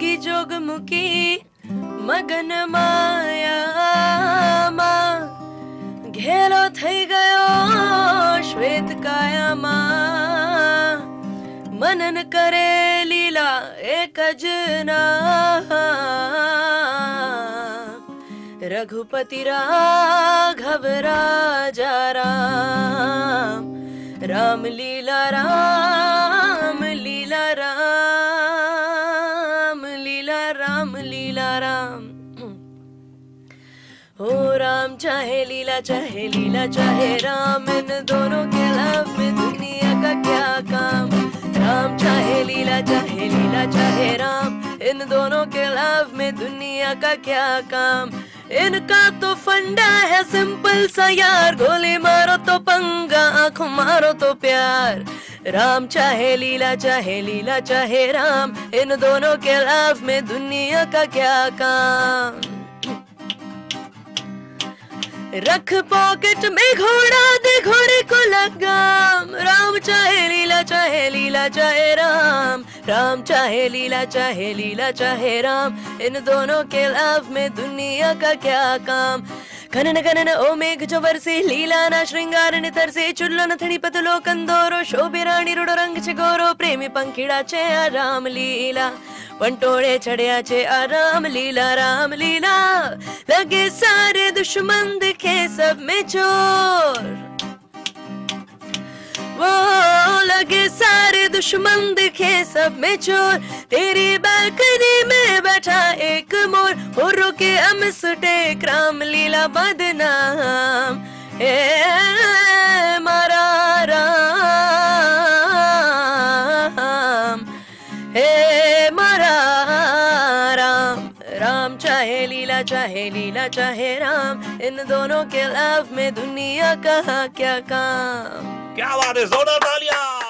जोगी जोग मुकी मगन मायाમાં ઘેલો થઈ ગયો શ્વેત કાયામાં मनन करे लीला एक जना रघुपति राघव राजा राम राम लीला राम लीला राम लीला राम लीला राम। हो राम चाहे लीला चाहे राम, इन दोनों के लव में दुनिया का क्या काम। राम चाहे लीला चाहे राम, इन दोनों के लव में दुनिया का क्या काम। इनका तो फंडा है सिंपल सा यार, गोली मारो तो पंगा, आंखों मारो तो प्यार। राम चाहे लीला चाहे राम, इन दोनों के लव में दुनिया का क्या काम। रख पॉकेट में घोड़ा, दे घोड़े को लगाम। राम चाहे लीला चाहे राम, राम चाहे लीला चाहे राम, इन दोनों के लव में दुनिया का क्या काम। खनन खनन ओ मेघ जो वर्षे, लीला ना श्रृंगार नितरसे। चुल्लो नथणी पतलो कंदोरो, शोभे राणी रूडो रंग छे गोरो। प्रेमी पंखीड़ा छे आ राम लीला, पंटोड़े चढ़िया छे आ राम लीला। लगे सारे दुश्मन दिखे सब में चोर, वो लगे सारे दुश्मन दिखे सब में चोर। तेरी बालकनी में बैठा एक मोर, हो रुके अमसुटेक राम लीला बदनाम। हे मारा राम, हे मारा राम। राम चाहे लीला चाहे राम, इन दोनों के लव में दुनिया का क्या काम। क्या बात है, जोरदार तालियां।